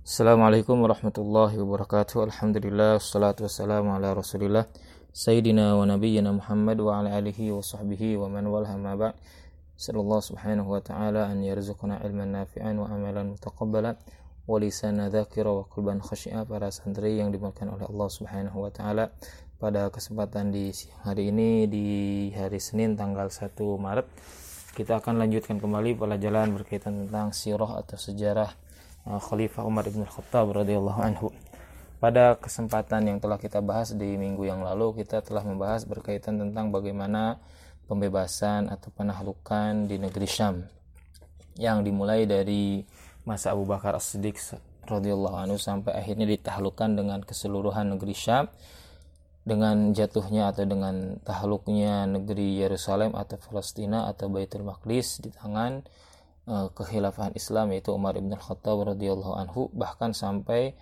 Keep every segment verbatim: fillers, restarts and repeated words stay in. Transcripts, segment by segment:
Assalamualaikum warahmatullahi wabarakatuh. Alhamdulillah, wassalatu wassalamu ala rasulillah Sayyidina wa nabiyyina Muhammad wa ala alihi wa sahbihi wa man walaha ma ba'd. Sallallahu subhanahu wa ta'ala an yarzuqna ilman nafi'an wa amalan mutaqabbala wa lisana dzakira wa qalban khashi'a. Para santri yang dimuliakan oleh Allah subhanahu wa ta'ala, pada kesempatan di siang hari ini, di hari Senin tanggal satu Maret, kita akan lanjutkan kembali pelajaran berkaitan tentang sirah atau sejarah Khalifah Umar ibn Khattab radhiyallahu anhu. Pada kesempatan yang telah kita bahas di minggu yang lalu, kita telah membahas berkaitan tentang bagaimana pembebasan atau penahlukan di negeri Syam yang dimulai dari masa Abu Bakar As-Siddiq radhiyallahu anhu sampai akhirnya ditahlukkan dengan keseluruhan negeri Syam, dengan jatuhnya atau dengan tahluknya negeri Yerusalem atau Palestina atau Baitul Maqdis di tangan kekhilafahan Islam, yaitu Umar ibn Khattab radhiyallahu anhu, bahkan sampai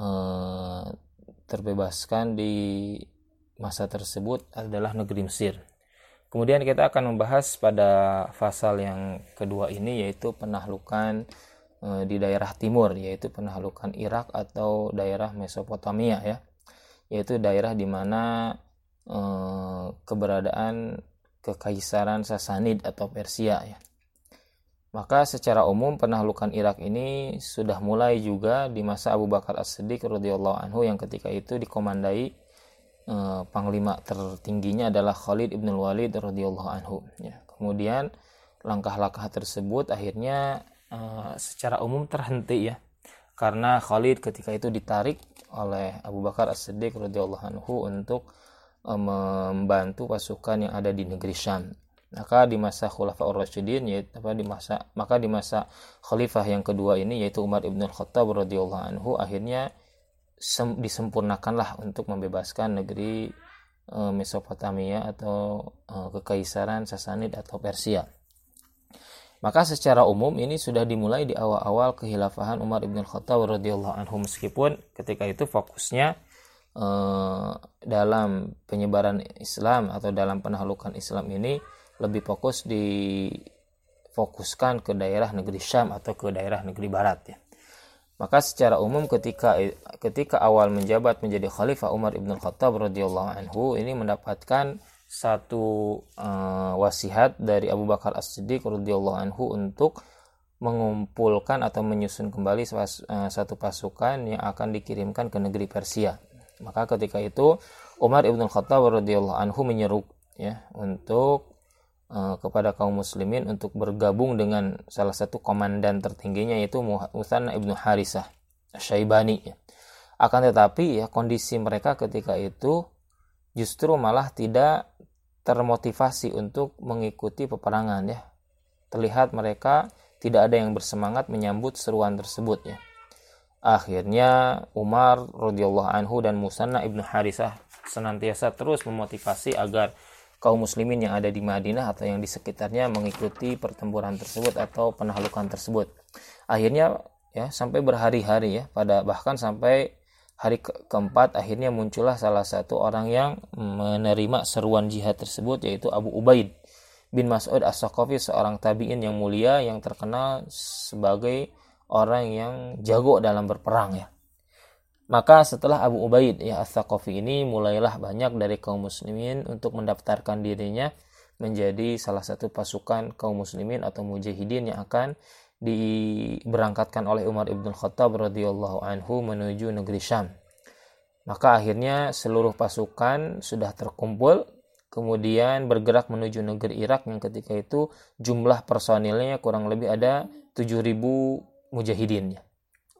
uh, terbebaskan di masa tersebut adalah negeri Mesir. Kemudian kita akan membahas pada fasal yang kedua ini, yaitu penahlukan uh, di daerah timur, yaitu penahlukan Irak atau daerah Mesopotamia, ya, yaitu daerah di mana uh, keberadaan kekaisaran Sasanid atau Persia, ya. Maka secara umum penahlukan Irak ini sudah mulai juga di masa Abu Bakar As-Siddiq radhiyallahu anhu, yang ketika itu dikomandai eh, panglima tertingginya adalah Khalid ibn Walid radhiyallahu anhu, ya. Kemudian langkah-langkah tersebut akhirnya eh, secara umum terhenti, ya, karena Khalid ketika itu ditarik oleh Abu Bakar As-Siddiq radhiyallahu anhu untuk eh, membantu pasukan yang ada di negeri Syam. Maka di masa Khulafaur Rasyidin, yaitu apa di masa maka di masa khalifah yang kedua ini, yaitu Umar ibn Khattab radhiyallahu anhu, akhirnya sem, disempurnakanlah untuk membebaskan negeri e, Mesopotamia atau e, kekaisaran Sasanid atau Persia. Maka secara umum ini sudah dimulai di awal-awal kekhilafahan Umar ibn Khattab radhiyallahu anhu, meskipun ketika itu fokusnya e, dalam penyebaran Islam atau dalam penahlukan Islam ini lebih fokus difokuskan ke daerah negeri Syam atau ke daerah negeri Barat, ya. Maka secara umum ketika ketika awal menjabat menjadi Khalifah Umar ibn Khattab radhiyallahu anhu ini mendapatkan satu uh, wasiat dari Abu Bakar As-Siddiq radhiyallahu anhu untuk mengumpulkan atau menyusun kembali uh, satu pasukan yang akan dikirimkan ke negeri Persia. Maka ketika itu Umar ibn Khattab radhiyallahu anhu menyeru, ya, untuk kepada kaum muslimin untuk bergabung dengan salah satu komandan tertingginya, yaitu Muthanna ibnu Harisah Asy-Syaibani, ya. Akan tetapi, ya, kondisi mereka ketika itu justru malah tidak termotivasi untuk mengikuti peperangan, ya. Terlihat mereka tidak ada yang bersemangat menyambut seruan tersebut, ya. Akhirnya Umar radhiyallahu anhu dan Muthanna ibnu Harisah senantiasa terus memotivasi agar kaum muslimin yang ada di Madinah atau yang di sekitarnya mengikuti pertempuran tersebut atau penahlukan tersebut. Akhirnya, ya, sampai berhari-hari, ya, pada bahkan sampai hari ke- keempat akhirnya muncullah salah satu orang yang menerima seruan jihad tersebut, yaitu Abu Ubaid bin Mas'ud As-Saqafi, seorang tabi'in yang mulia yang terkenal sebagai orang yang jago dalam berperang, ya. Maka setelah Abu Ubaid, ya, As-Saqafi ini, mulailah banyak dari kaum muslimin untuk mendaftarkan dirinya menjadi salah satu pasukan kaum muslimin atau mujahidin yang akan diberangkatkan oleh Umar ibn Khattab radhiyallahu anhu menuju negeri Syam. Maka akhirnya seluruh pasukan sudah terkumpul, kemudian bergerak menuju negeri Irak yang ketika itu jumlah personilnya kurang lebih ada tujuh ribu mujahidin, ya.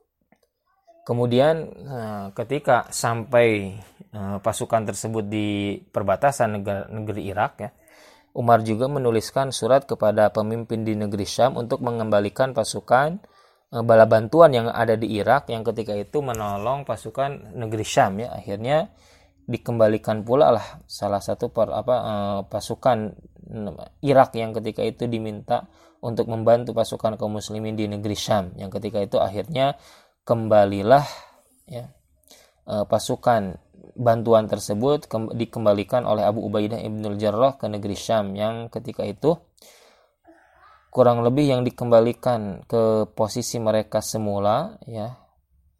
Kemudian ketika sampai pasukan tersebut di perbatasan negeri, negeri Irak, ya, Umar juga menuliskan surat kepada pemimpin di negeri Syam untuk mengembalikan pasukan bala bantuan yang ada di Irak yang ketika itu menolong pasukan negeri Syam, ya. Akhirnya dikembalikan pula lah salah satu per, apa, pasukan Irak yang ketika itu diminta untuk membantu pasukan kaum muslimin di negeri Syam, yang ketika itu akhirnya kembalilah, ya, pasukan bantuan tersebut ke, dikembalikan oleh Abu Ubaidah ibnul Jarrah ke negeri Syam, yang ketika itu kurang lebih yang dikembalikan ke posisi mereka semula, ya,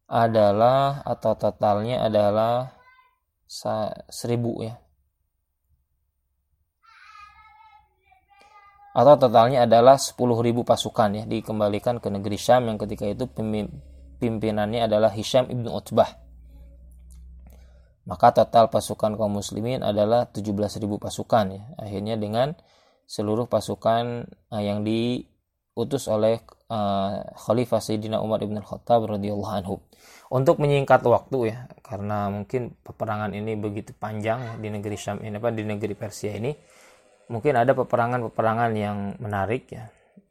adalah atau totalnya adalah seribu ya. Atau totalnya adalah sepuluh ribu pasukan ya, dikembalikan ke negeri Syam yang ketika itu pimpinannya adalah Hisham ibnu Utbah. Maka total pasukan kaum muslimin adalah tujuh belas ribu pasukan ya. Akhirnya dengan seluruh pasukan uh, yang diutus oleh uh, Khalifah Sayyidina Umar ibn Khattab radhiyallahu anhu. Untuk menyingkat waktu ya, karena mungkin peperangan ini begitu panjang ya, di negeri Syam ini apa di negeri Persia ini, mungkin ada peperangan-peperangan yang menarik ya.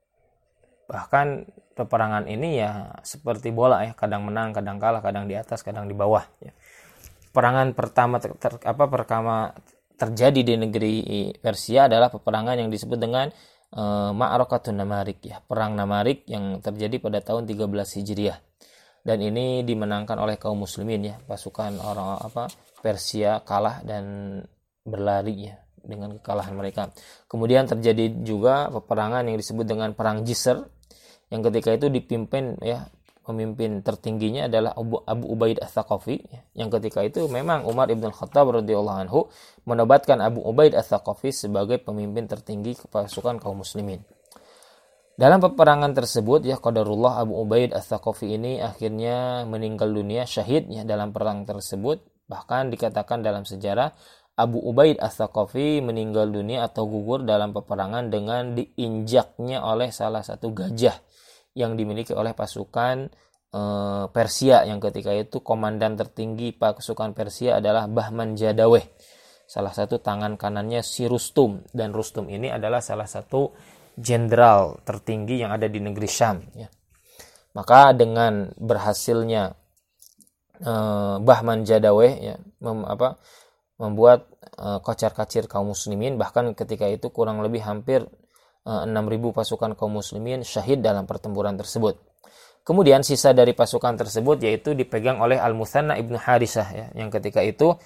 Bahkan peperangan ini ya seperti bola ya, kadang menang, kadang kalah, kadang di atas, kadang di bawah ya. Peperangan pertama ter, ter, apa pertama terjadi di negeri Persia adalah peperangan yang disebut dengan uh, Ma'rakatun Namarik ya, perang Namarik yang terjadi pada tahun tiga belas Hijriah. Dan ini dimenangkan oleh kaum muslimin ya, pasukan orang apa Persia kalah dan berlari ya dengan kekalahan mereka. Kemudian terjadi juga peperangan yang disebut dengan perang Jisr yang ketika itu dipimpin ya, pemimpin tertingginya adalah Abu, Abu Ubaid Ats-Tsaqafi ya, yang ketika itu memang Umar ibn Khattab radhiyallahu anhu menobatkan Abu Ubaid Ats-Tsaqafi sebagai pemimpin tertinggi pasukan kaum muslimin. Dalam peperangan tersebut ya, qadarullah Abu Ubaid Ats-Tsaqafi ini akhirnya meninggal dunia syahid ya dalam perang tersebut. Bahkan dikatakan dalam sejarah Abu Ubaid Ats-Tsaqafi meninggal dunia atau gugur dalam peperangan dengan diinjaknya oleh salah satu gajah yang dimiliki oleh pasukan e, Persia yang ketika itu komandan tertinggi pasukan Persia adalah Bahman Jadaweh, salah satu tangan kanannya si Rustum, dan Rustum ini adalah salah satu jenderal tertinggi yang ada di negeri Syam ya. Maka dengan berhasilnya e, Bahman Jadaweh ya mem, apa, membuat e, kocar-kacir kaum muslimin, bahkan ketika itu kurang lebih hampir enam ribu pasukan kaum muslimin syahid dalam pertempuran tersebut. Kemudian sisa dari pasukan tersebut yaitu dipegang oleh Al-Muthanna ibnu Harisah ya, yang ketika itu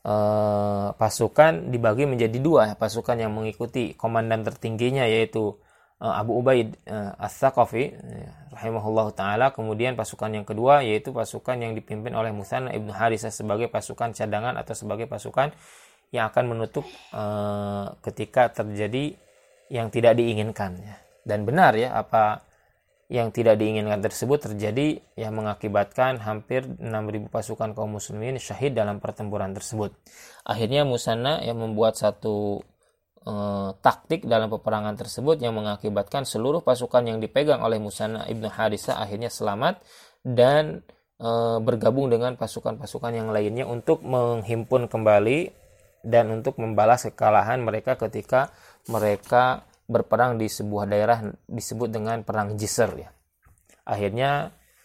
eh, pasukan dibagi menjadi dua, pasukan yang mengikuti komandan tertingginya yaitu eh, Abu Ubaid eh, Ats-Tsaqafi eh, rahimahullah taala. Kemudian pasukan yang kedua yaitu pasukan yang dipimpin oleh Muthanna ibnu Harisah sebagai pasukan cadangan atau sebagai pasukan yang akan menutup eh, ketika terjadi yang tidak diinginkan ya. Dan benar ya, apa yang tidak diinginkan tersebut terjadi yang mengakibatkan hampir enam ribu pasukan kaum muslimin syahid dalam pertempuran tersebut. Akhirnya Muthanna yang membuat satu eh, taktik dalam peperangan tersebut yang mengakibatkan seluruh pasukan yang dipegang oleh Muthanna ibnu Harisah akhirnya selamat dan eh, bergabung dengan pasukan-pasukan yang lainnya untuk menghimpun kembali dan untuk membalas kekalahan mereka ketika mereka berperang di sebuah daerah disebut dengan perang Jisr ya. Akhirnya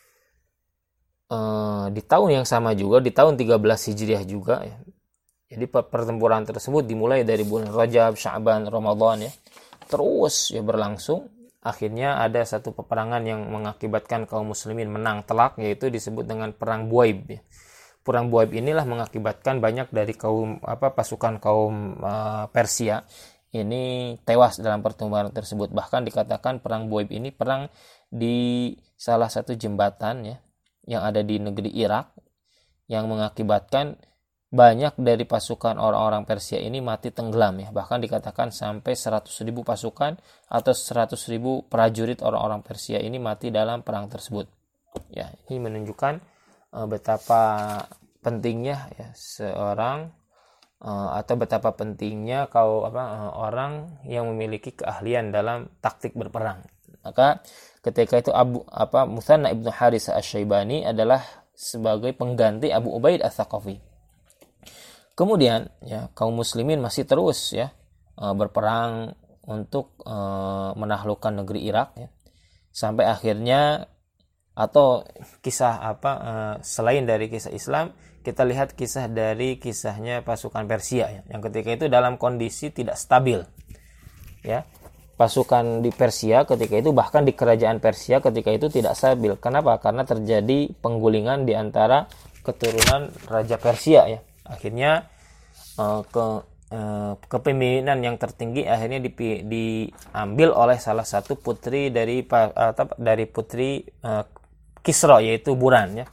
eh, di tahun yang sama juga, di tahun tiga belas Hijriah juga ya. Jadi pertempuran tersebut dimulai dari bulan Rajab, Sya'ban, Ramadan ya. Terus ya berlangsung. Akhirnya ada satu peperangan yang mengakibatkan kaum muslimin menang telak, yaitu disebut dengan perang Buaib ya. Perang Buaib inilah mengakibatkan banyak dari kaum apa pasukan kaum uh, Persia ini tewas dalam pertempuran tersebut. Bahkan dikatakan perang Buaib ini perang di salah satu jembatan ya yang ada di negeri Irak, yang mengakibatkan banyak dari pasukan orang-orang Persia ini mati tenggelam ya. Bahkan dikatakan sampai seratus ribu pasukan atau seratus ribu prajurit orang-orang Persia ini mati dalam perang tersebut. Ya, ini menunjukkan uh, betapa pentingnya ya seorang Uh, atau betapa pentingnya kau apa uh, orang yang memiliki keahlian dalam taktik berperang. Maka ketika itu Abu apa Muthanna ibnu Harisah Asy-Syaibani adalah sebagai pengganti Abu Ubaid Ats-Tsaqafi. Kemudian ya kaum muslimin masih terus ya uh, berperang untuk uh, menaklukkan negeri Irak ya. Sampai akhirnya atau kisah apa uh, selain dari kisah Islam, kita lihat kisah dari kisahnya pasukan Persia ya, yang ketika itu dalam kondisi tidak stabil ya. Pasukan di Persia ketika itu, bahkan di kerajaan Persia ketika itu tidak stabil. Kenapa? Karena terjadi penggulingan di antara keturunan Raja Persia ya. Akhirnya uh, ke uh, kepemimpinan yang tertinggi akhirnya dipi, diambil oleh salah satu putri dari uh, dari putri uh, Kisra, yaitu Buran ya.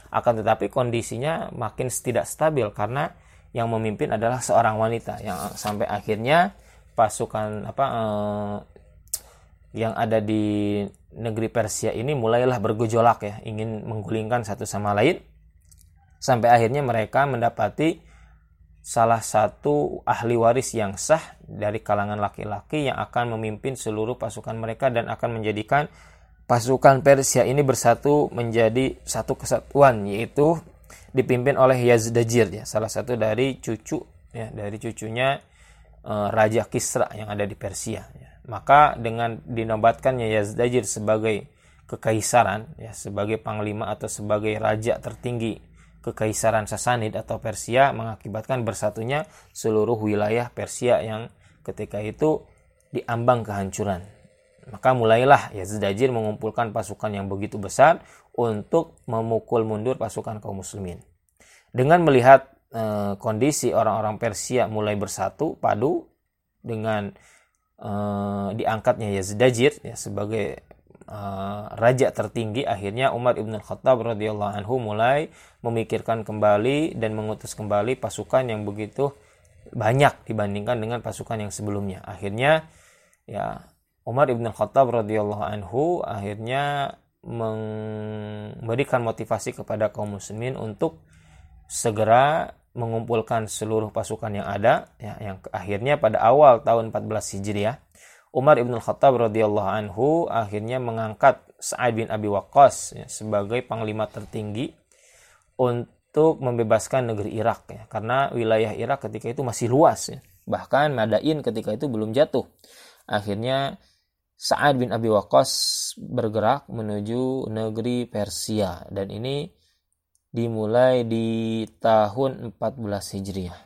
Akan tetapi kondisinya makin tidak stabil karena yang memimpin adalah seorang wanita, yang sampai akhirnya pasukan apa eh, yang ada di negeri Persia ini mulailah bergejolak ya, ingin menggulingkan satu sama lain, sampai akhirnya mereka mendapati salah satu ahli waris yang sah dari kalangan laki-laki yang akan memimpin seluruh pasukan mereka dan akan menjadikan pasukan Persia ini bersatu menjadi satu kesatuan, yaitu dipimpin oleh Yazdajir ya, salah satu dari cucu ya, dari cucunya e, Raja Kisra yang ada di Persia ya. Maka dengan dinobatkannya Yazdajir sebagai kekaisaran ya, sebagai panglima atau sebagai raja tertinggi kekaisaran Sasanid atau Persia, mengakibatkan bersatunya seluruh wilayah Persia yang ketika itu diambang kehancuran. Maka mulailah Yazdajir mengumpulkan pasukan yang begitu besar untuk memukul mundur pasukan kaum muslimin. Dengan melihat e, kondisi orang-orang Persia mulai bersatu padu dengan e, diangkatnya Yazdajir ya, sebagai e, raja tertinggi, akhirnya Umar ibn Khattab radhiyallahu anhu mulai memikirkan kembali dan mengutus kembali pasukan yang begitu banyak dibandingkan dengan pasukan yang sebelumnya. Akhirnya ya Umar ibn Khattab radhiyallahu anhu akhirnya memberikan motivasi kepada kaum muslimin untuk segera mengumpulkan seluruh pasukan yang ada ya, yang akhirnya pada awal tahun empat belas Hijriah Umar ibn Khattab radhiyallahu anhu akhirnya mengangkat Sa'ad bin Abi Waqqas ya, sebagai panglima tertinggi untuk membebaskan negeri Irak ya, karena wilayah Irak ketika itu masih luas ya, bahkan Madain ketika itu belum jatuh. Akhirnya Sa'ad bin Abi Waqqas bergerak menuju negeri Persia, dan ini dimulai di tahun empat belas Hijriah.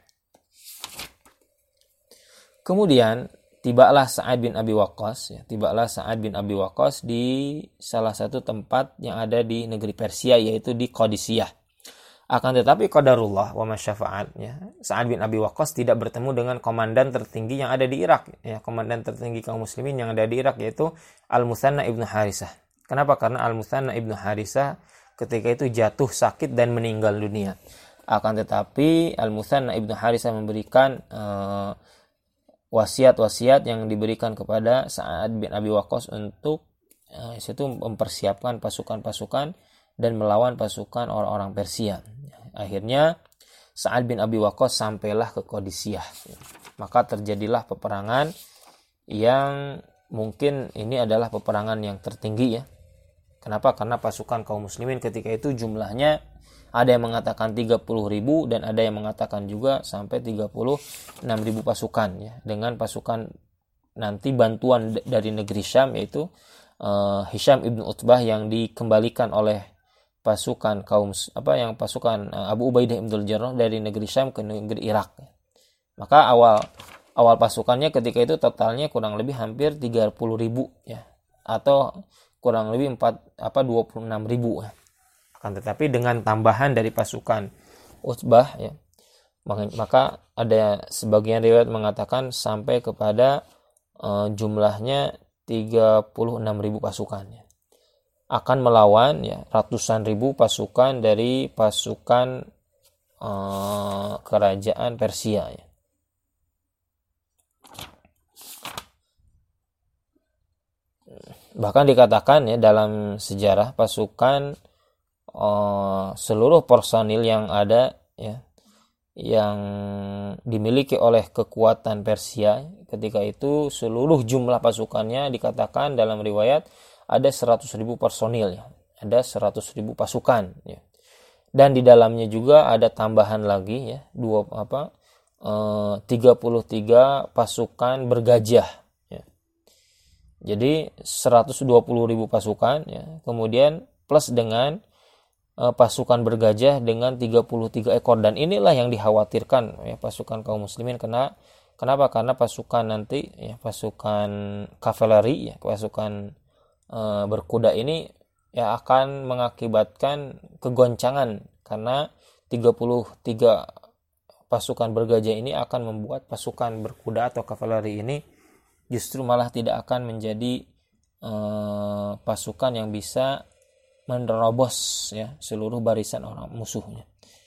Kemudian tibalah Sa'ad bin Abi Waqqas ya, tibalah Sa'ad bin Abi Waqqas di salah satu tempat yang ada di negeri Persia, yaitu di Qadisiyah. Akan tetapi qadarullah wa masyafa'at ya, Sa'ad bin Abi Waqqas tidak bertemu dengan komandan tertinggi yang ada di Irak ya, komandan tertinggi kaum muslimin yang ada di Irak, yaitu Al-Muthanna ibnu Harisah. Kenapa? Karena Al-Muthanna ibnu Harisah ketika itu jatuh sakit dan meninggal dunia. Akan tetapi Al-Muthanna ibnu Harisah memberikan uh, wasiat-wasiat yang diberikan kepada Sa'ad bin Abi Waqqas untuk uh, itu mempersiapkan pasukan-pasukan dan melawan pasukan orang-orang Persia. Akhirnya Sa'ad bin Abi Waqqas sampailah ke Qadisiyah. Maka terjadilah peperangan yang mungkin ini adalah peperangan yang tertinggi ya. Kenapa? Karena pasukan kaum muslimin ketika itu jumlahnya ada yang mengatakan tiga puluh ribu dan ada yang mengatakan juga sampai tiga puluh enam ribu pasukan ya. Dengan pasukan nanti bantuan dari negeri Syam, yaitu uh, Hisham ibn Utbah yang dikembalikan oleh pasukan kaum apa yang pasukan Abu Ubaidah ibn Jarrah dari negeri Syam ke negeri Irak. Maka awal awal pasukannya ketika itu totalnya kurang lebih hampir tiga puluh ribu ya, atau kurang lebih empat apa dua puluh enam ribu. Akan tetapi dengan tambahan dari pasukan Utbah ya, maka ada sebagian riwayat mengatakan sampai kepada uh, jumlahnya tiga puluh enam ribu pasukannya akan melawan ya ratusan ribu pasukan dari pasukan uh, kerajaan Persia ya. Bahkan dikatakan ya dalam sejarah pasukan uh, seluruh personil yang ada ya, yang dimiliki oleh kekuatan Persia ketika itu, seluruh jumlah pasukannya dikatakan dalam riwayat ada seratus ribu personil ya, ada seratus ribu pasukan ya. Dan di dalamnya juga ada tambahan lagi ya, dua apa eh, tiga puluh tiga pasukan bergajah ya. Jadi seratus dua puluh ribu pasukan ya, kemudian plus dengan eh, pasukan bergajah dengan tiga puluh tiga ekor, dan inilah yang dikhawatirkan ya pasukan kaum muslimin. Kena kenapa? Karena pasukan nanti ya, pasukan kavaleri ya, pasukan berkuda ini ya akan mengakibatkan kegoncangan, karena tiga puluh tiga pasukan bergajah ini akan membuat pasukan berkuda atau kavaleri ini justru malah tidak akan menjadi eh, pasukan yang bisa menerobos ya seluruh barisan orang musuhnya.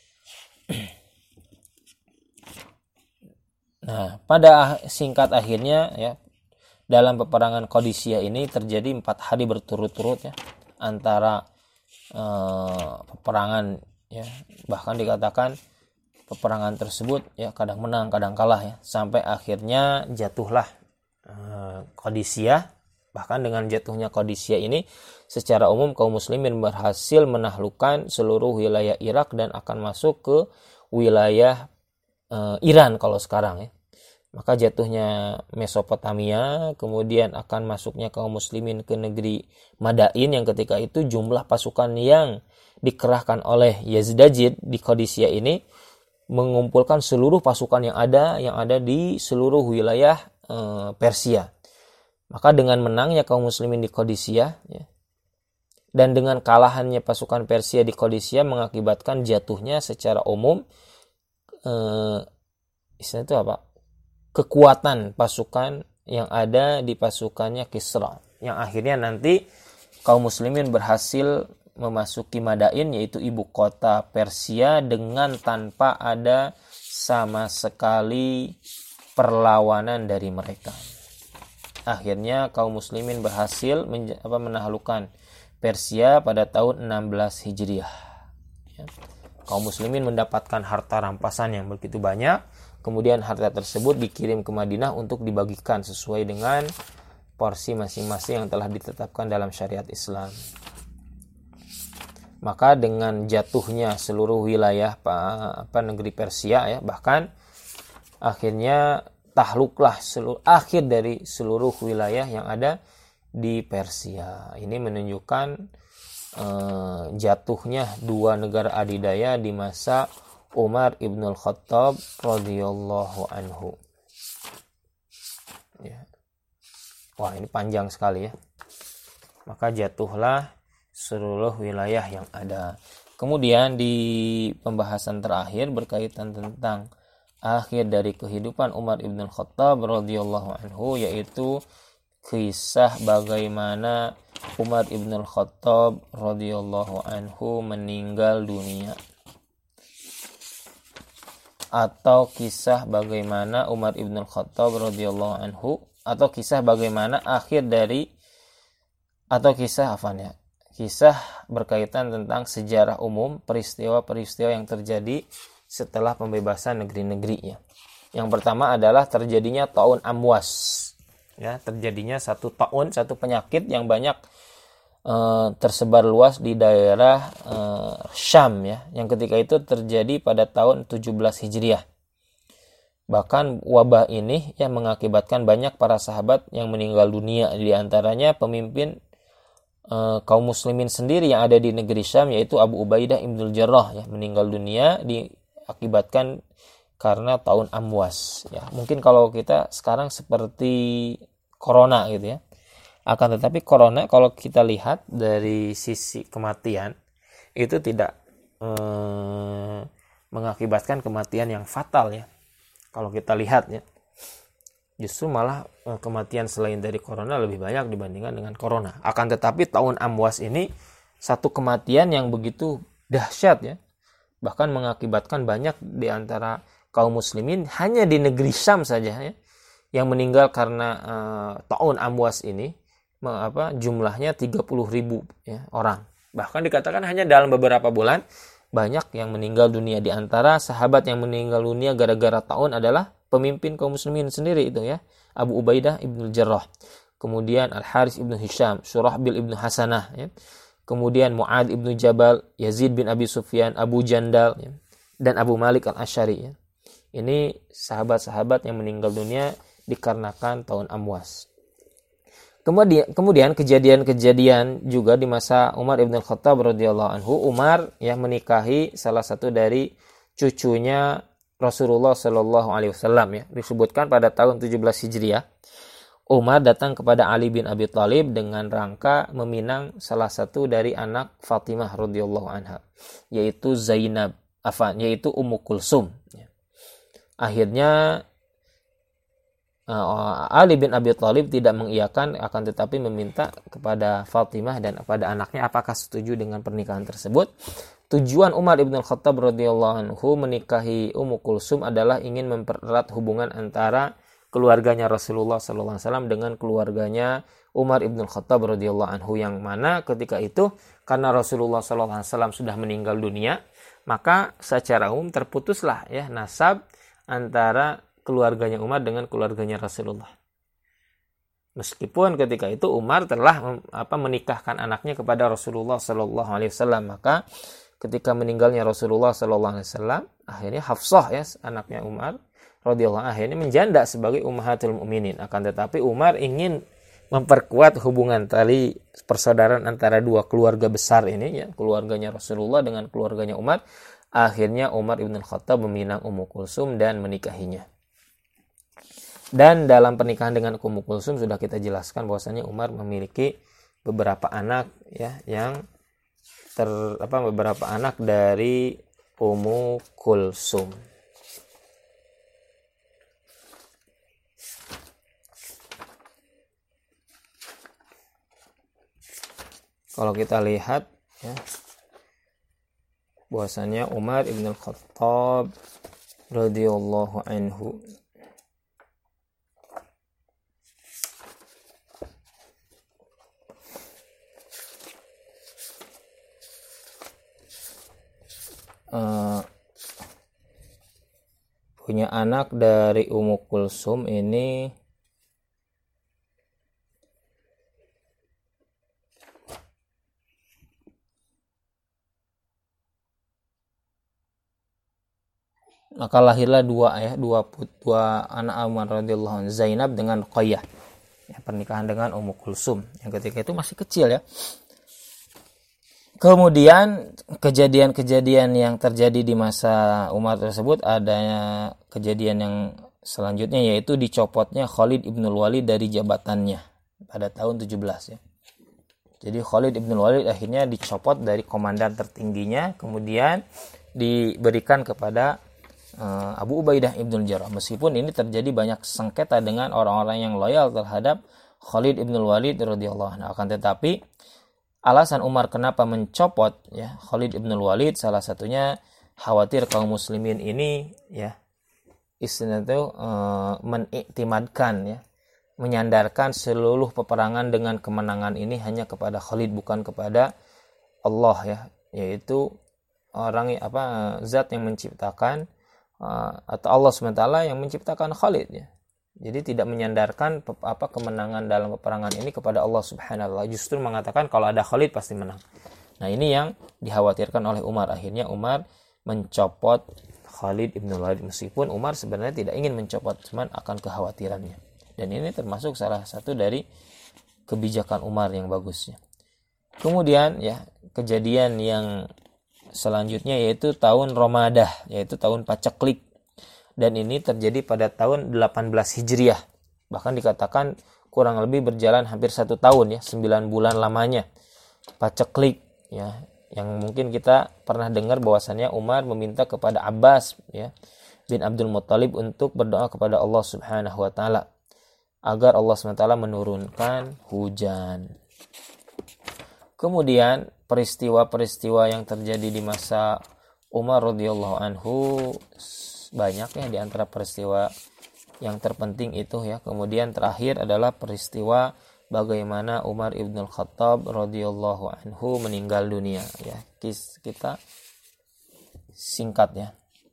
Nah, pada singkat akhirnya ya dalam peperangan Qadisiyah ini terjadi empat hari berturut-turut ya antara eh, peperangan ya, bahkan dikatakan peperangan tersebut ya kadang menang kadang kalah ya, sampai akhirnya jatuhlah eh, Qadisiyah. Bahkan dengan jatuhnya Qadisiyah ini secara umum kaum muslimin berhasil menaklukkan seluruh wilayah Irak dan akan masuk ke wilayah eh, Iran kalau sekarang ya. Maka jatuhnya Mesopotamia, kemudian akan masuknya kaum muslimin ke negeri Madain yang ketika itu jumlah pasukan yang dikerahkan oleh Yazdajid di Qadisiyah ini mengumpulkan seluruh pasukan yang ada yang ada di seluruh wilayah e, Persia. Maka dengan menangnya kaum muslimin di Qadisiyah ya, dan dengan kalahannya pasukan Persia di Qadisiyah mengakibatkan jatuhnya secara umum e, istilah itu apa? Kekuatan pasukan yang ada di pasukannya Kisra, yang akhirnya nanti kaum muslimin berhasil memasuki Madain, yaitu ibu kota Persia, dengan tanpa ada sama sekali perlawanan dari mereka. Akhirnya kaum muslimin berhasil menja- apa, menaklukkan Persia pada tahun enam belas Hijriah ya. Kaum muslimin mendapatkan harta rampasan yang begitu banyak. Kemudian harta tersebut dikirim ke Madinah untuk dibagikan sesuai dengan porsi masing-masing yang telah ditetapkan dalam syariat Islam. Maka dengan jatuhnya seluruh wilayah apa, apa negeri Persia ya, bahkan akhirnya takluklah seluruh akhir dari seluruh wilayah yang ada di Persia. Ini menunjukkan eh, jatuhnya dua negara adidaya di masa Umar ibnul Khattab radhiyallahu anhu. Ya. Wah, ini panjang sekali ya. Maka jatuhlah seluruh wilayah yang ada. Kemudian di pembahasan terakhir berkaitan tentang akhir dari kehidupan Umar ibnul Khattab radhiyallahu anhu, yaitu kisah bagaimana Umar ibnul Khattab radhiyallahu anhu meninggal dunia, atau kisah bagaimana Umar ibn Khattab radhiyallahu anhu, atau kisah bagaimana akhir dari atau kisah apa ya? Kisah berkaitan tentang sejarah umum peristiwa-peristiwa yang terjadi setelah pembebasan negeri-negeri ya. Yang pertama adalah terjadinya taun Amwas. Ya, terjadinya satu taun, satu penyakit yang banyak Uh, tersebar luas di daerah uh, Syam ya, yang ketika itu terjadi pada tahun tujuh belas Hijriah. Bahkan wabah ini ya mengakibatkan banyak para sahabat yang meninggal dunia, di antaranya pemimpin uh, kaum muslimin sendiri yang ada di negeri Syam, yaitu Abu Ubaidah ibnul Jarrah ya, meninggal dunia diakibatkan karena tahun Amwas ya. Mungkin kalau kita sekarang seperti corona gitu ya. Akan tetapi corona kalau kita lihat dari sisi kematian itu tidak eh, mengakibatkan kematian yang fatal ya. Kalau kita lihat ya, justru malah eh, kematian selain dari corona lebih banyak dibandingkan dengan corona. Akan tetapi tahun Amwas ini satu kematian yang begitu dahsyat ya, bahkan mengakibatkan banyak di antara kaum muslimin hanya di negeri Syam saja ya, yang meninggal karena eh, tahun Amwas ini apa jumlahnya tiga puluh ribu ya, orang. Bahkan dikatakan hanya dalam beberapa bulan banyak yang meninggal dunia. Di antara sahabat yang meninggal dunia gara-gara taun adalah pemimpin kaum muslimin sendiri itu ya, Abu Ubaidah ibnul Jarrah, kemudian Al-Harits ibnu Hisham, Surahbil ibnu Hasanah ya, kemudian Mu'ad ibnu Jabal, Yazid bin Abi Sufyan, Abu Jandal ya, dan Abu Malik al-Asy'ari ya. Ini sahabat-sahabat yang meninggal dunia dikarenakan tahun Amwas. Kemudian, kemudian kejadian-kejadian juga di masa Umar ibn Khattab radhiyallahu anhu. Umar ya menikahi salah satu dari cucunya Rasulullah Shallallahu Alaihi Wasallam ya. Disebutkan pada tahun tujuh belas Hijriah, Umar datang kepada Ali bin Abi Thalib dengan rangka meminang salah satu dari anak Fatimah radhiyallahu anha, yaitu Zainab, afan, yaitu Ummu Kulsum. Ya. Akhirnya uh, Ali bin Abi Thalib tidak mengiyakan, akan tetapi meminta kepada Fatimah dan kepada anaknya apakah setuju dengan pernikahan tersebut. Tujuan Umar ibn Khattab radhiyallahu anhu menikahi Ummu Kulsum adalah ingin mempererat hubungan antara keluarganya Rasulullah sallallahu alaihi wasallam dengan keluarganya Umar ibn Khattab radhiyallahu anhu, yang mana ketika itu karena Rasulullah sallallahu alaihi wasallam sudah meninggal dunia, maka secara umum terputuslah ya nasab antara keluarganya Umar dengan keluarganya Rasulullah. Meskipun ketika itu Umar telah apa menikahkan anaknya kepada Rasulullah sallallahu alaihi wasallam, maka ketika meninggalnya Rasulullah sallallahu alaihi wasallam, akhirnya Hafsah ya anaknya Umar radhiyallahu akhirnya menjanda sebagai ummahatul mukminin. Akan tetapi Umar ingin memperkuat hubungan tali persaudaraan antara dua keluarga besar ini ya, keluarganya Rasulullah dengan keluarganya Umar. Akhirnya Umar ibn Khattab meminang Ummu Kulsum dan menikahinya. Dan dalam pernikahan dengan Ummu Kulsum sudah kita jelaskan bahwasanya Umar memiliki beberapa anak ya, yang ter apa beberapa anak dari Ummu Kulsum. Kalau kita lihat ya, bahwasanya Umar ibn Khattab radhiyallahu anhu uh, punya anak dari Ummu Kulsum ini maka lahirlah dua ya dua put, dua anak Umar radhiyallahu anhu, Zainab dengan Ruqayyah. Ya, pernikahan dengan Ummu Kulsum yang ketika itu masih kecil ya. Kemudian kejadian-kejadian yang terjadi di masa Umar tersebut, adanya kejadian yang selanjutnya yaitu dicopotnya Khalid ibn Walid dari jabatannya pada tahun tujuh belas ya. Jadi Khalid ibn Walid akhirnya dicopot dari komandan tertingginya, kemudian diberikan kepada Abu Ubaidah ibn Jarrah. Meskipun ini terjadi banyak sengketa dengan orang-orang yang loyal terhadap Khalid ibn Walid radhiyallahu anhu. Akan tetapi alasan Umar kenapa mencopot ya Khalid ibn Walid, salah satunya khawatir kaum muslimin ini ya istilahnya itu e, meniktimadkan ya, menyandarkan seluruh peperangan dengan kemenangan ini hanya kepada Khalid, bukan kepada Allah ya, yaitu orang apa zat yang menciptakan atau Allah subhanahu wa taala yang menciptakan Khalid ya. Jadi tidak menyandarkan apa kemenangan dalam peperangan ini kepada Allah subhanahu wa taala, justru mengatakan kalau ada Khalid pasti menang. Nah, ini yang dikhawatirkan oleh Umar. Akhirnya Umar mencopot Khalid ibn Walid, meskipun Umar sebenarnya tidak ingin mencopot, cuman akan kekhawatirannya. Dan ini termasuk salah satu dari kebijakan Umar yang bagusnya. Kemudian ya kejadian yang selanjutnya yaitu tahun Ramadah, yaitu tahun paceklik, dan ini terjadi pada tahun delapan belas Hijriah. Bahkan dikatakan kurang lebih berjalan hampir satu tahun ya, sembilan bulan lamanya paceklik ya, yang mungkin kita pernah dengar bahwasannya Umar meminta kepada Abbas ya bin Abdul Muttalib untuk berdoa kepada Allah Subhanahu wa taala agar Allah Subhanahu wa taala menurunkan hujan. Kemudian peristiwa-peristiwa yang terjadi di masa Umar radhiyallahu anhu banyak ya, di antara peristiwa yang terpenting itu ya. Kemudian terakhir adalah peristiwa bagaimana Umar ibn Khattab radhiyallahu anhu meninggal dunia ya. Kis kita singkat ya.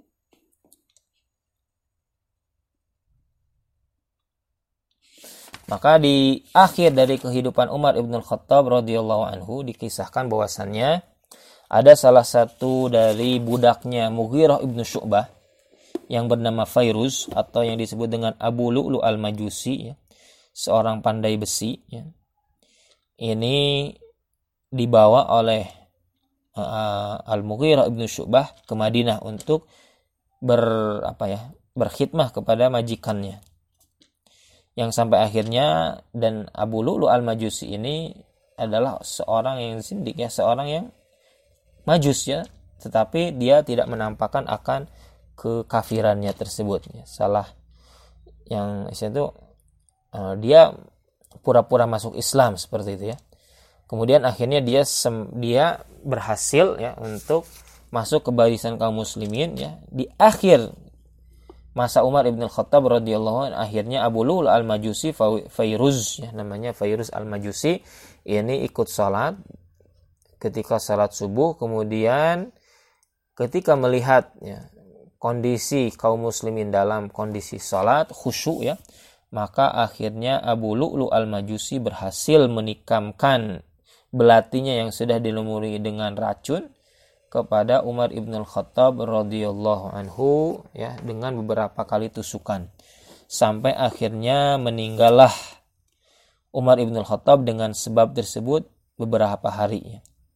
Maka di akhir dari kehidupan Umar ibn Khattab radhiyallahu anhu dikisahkan bahwasannya ada salah satu dari budaknya Mughirah ibn Syu'bah yang bernama Fairuz atau yang disebut dengan Abu Lu'lu al-Majusi ya, seorang pandai besi ya. Ini dibawa oleh uh, Al-Mughirah ibn Syu'bah ke Madinah untuk ber apa ya berkhidmah kepada majikannya. Yang sampai akhirnya, dan Abu Lu'lu al-Majusi ini adalah seorang yang zindik ya, seorang yang majus ya, tetapi dia tidak menampakkan akan kekafirannya tersebut ya. Salah yang itu uh, dia pura-pura masuk Islam seperti itu ya. Kemudian akhirnya dia sem- dia berhasil ya untuk masuk ke barisan kaum muslimin ya. Di akhir masa Umar ibn Khattab radhiyallahu anhu, akhirnya Abu Lu'lu' al-Majusi, Fairuz ya, namanya Fairuz al-Majusi, ini ikut salat ketika salat subuh. Kemudian ketika melihat ya, kondisi kaum muslimin dalam kondisi salat khusyuk ya, maka akhirnya Abu Lu'lu' al-Majusi berhasil menikamkan belatinya yang sudah dilumuri dengan racun kepada Umar ibn Khattab radhiyallahu anhu ya, dengan beberapa kali tusukan, sampai akhirnya meninggallah Umar ibn Khattab dengan sebab tersebut beberapa hari ya.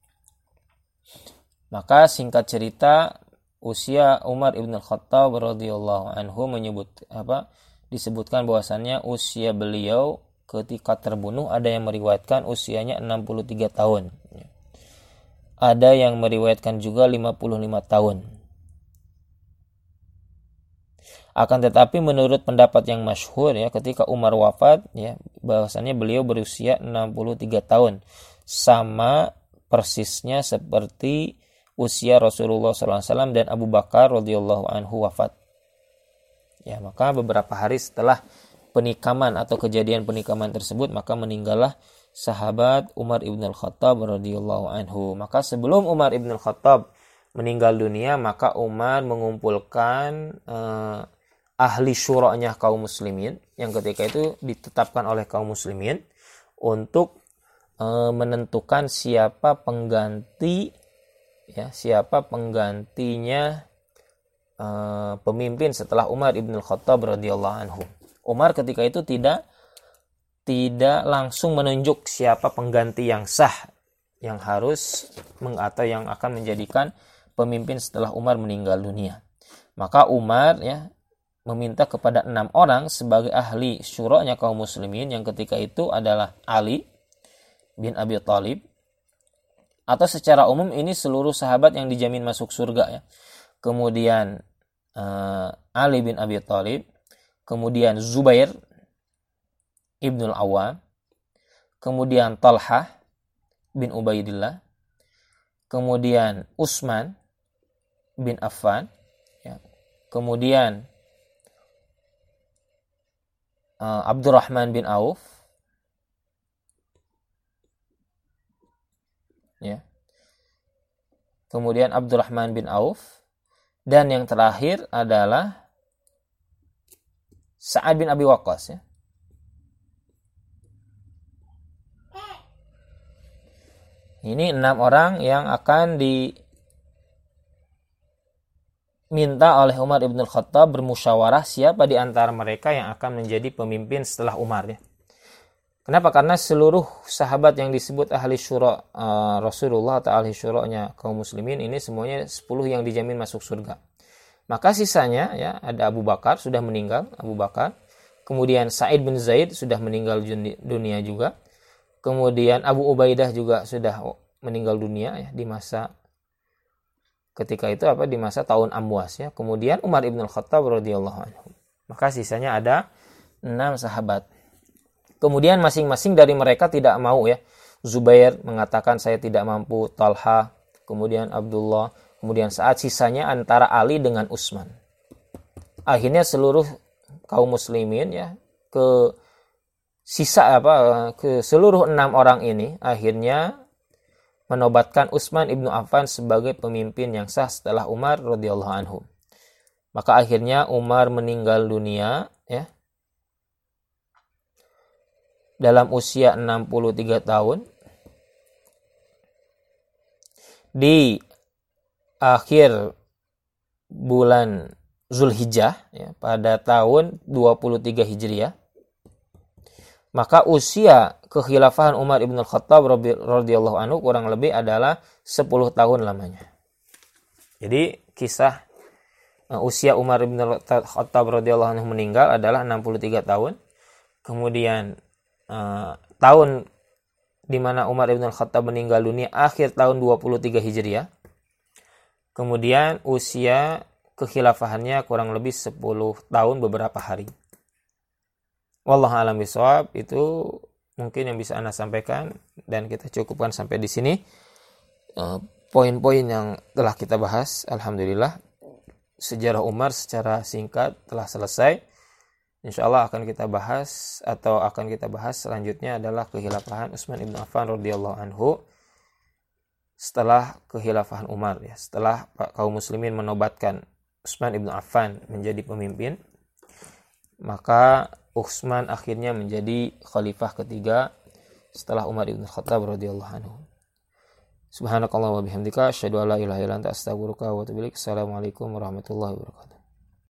Maka singkat cerita, usia Umar ibn Khattab radhiyallahu anhu menyebut apa disebutkan bahwasannya usia beliau ketika terbunuh, ada yang meriwayatkan usianya enam puluh tiga tahun. Ada yang meriwayatkan juga lima puluh lima tahun. Akan tetapi menurut pendapat yang masyhur ya, ketika Umar wafat ya, bahwasannya beliau berusia enam puluh tiga tahun, sama persisnya seperti usia Rasulullah sallallahu alaihi wasallam dan Abu Bakar radhiyallahu anhu wafat. Ya, maka beberapa hari setelah penikaman atau kejadian penikaman tersebut, maka meninggallah sahabat Umar ibn al-Khattab radhiyallahu anhu. Maka sebelum Umar ibn al-Khattab meninggal dunia, maka Umar mengumpulkan eh, ahli syura'nya kaum muslimin, yang ketika itu ditetapkan oleh kaum muslimin, untuk eh, menentukan siapa pengganti ya, siapa penggantinya eh, pemimpin setelah Umar ibn al-Khattab radhiyallahu anhu. Umar ketika itu tidak tidak langsung menunjuk siapa pengganti yang sah yang harus meng, atau yang akan menjadikan pemimpin setelah Umar meninggal dunia. Maka Umar ya meminta kepada enam orang sebagai ahli syura'nya kaum muslimin, yang ketika itu adalah Ali bin Abi Thalib, atau secara umum ini seluruh sahabat yang dijamin masuk surga ya. Kemudian uh, Ali bin Abi Thalib, kemudian Zubair Ibnul Awam, kemudian Talhah bin Ubaidillah, kemudian Utsman bin Affan, ya. Kemudian uh, Abdurrahman bin Auf, ya. Kemudian Abdurrahman bin Auf, dan yang terakhir adalah Sa'ad bin Abi Waqqas ya. Ini enam orang yang akan diminta oleh Umar ibn Khattab bermusyawarah siapa di antara mereka yang akan menjadi pemimpin setelah Umar ya. Kenapa? Karena seluruh sahabat yang disebut ahli syura uh, Rasulullah atau ahli syura'nya kaum muslimin ini semuanya sepuluh yang dijamin masuk surga. Maka sisanya ya, ada Abu Bakar sudah meninggal, Abu Bakar. Kemudian Sa'id bin Zaid sudah meninggal dunia juga. Kemudian Abu Ubaidah juga sudah meninggal dunia ya, di masa ketika itu apa di masa tahun Amwas ya. Kemudian Umar ibn Khattab radhiyallahu anhu. Maka sisanya ada enam sahabat. Kemudian masing-masing dari mereka tidak mau ya. Zubair mengatakan saya tidak mampu, Talha, kemudian Abdullah, kemudian saat sisanya antara Ali dengan Utsman. Akhirnya seluruh kaum muslimin ya ke sisa apa ke seluruh enam orang ini akhirnya menobatkan Utsman ibnu Affan sebagai pemimpin yang sah setelah Umar radhiyallahu anhu. Maka akhirnya Umar meninggal dunia ya dalam usia enam puluh tiga tahun di akhir bulan Zulhijjah ya, pada tahun dua puluh tiga Hijriah. Maka usia kekhilafahan Umar ibn Khattab radhiyallahu anhu kurang lebih adalah sepuluh tahun lamanya. Jadi kisah uh, usia Umar ibn Khattab radhiyallahu anhu meninggal adalah enam puluh tiga tahun. Kemudian uh, tahun di mana Umar ibn Khattab meninggal dunia akhir tahun dua puluh tiga Hijriah. Kemudian usia kekhilafahannya kurang lebih sepuluh tahun beberapa hari. Wallahu a'lam bishawab. Itu mungkin yang bisa Ana sampaikan, dan kita cukupkan sampai di sini uh, poin-poin yang telah kita bahas. Alhamdulillah, sejarah Umar secara singkat telah selesai. Insyaallah akan kita bahas atau akan kita bahas selanjutnya adalah kekhilafahan Utsman ibn Affan radhiyallahu anhu setelah kekhilafahan Umar, ya, setelah kaum muslimin menobatkan Utsman ibn Affan menjadi pemimpin, maka Utsman akhirnya menjadi khalifah ketiga setelah Umar ibn Khattab radhiyallahu anhu. Subhanakallah wa bihamdika asyhadu an la ilaha illa anta astaghfiruka wa atubu ilaik. Assalamualaikum warahmatullahi wabarakatuh.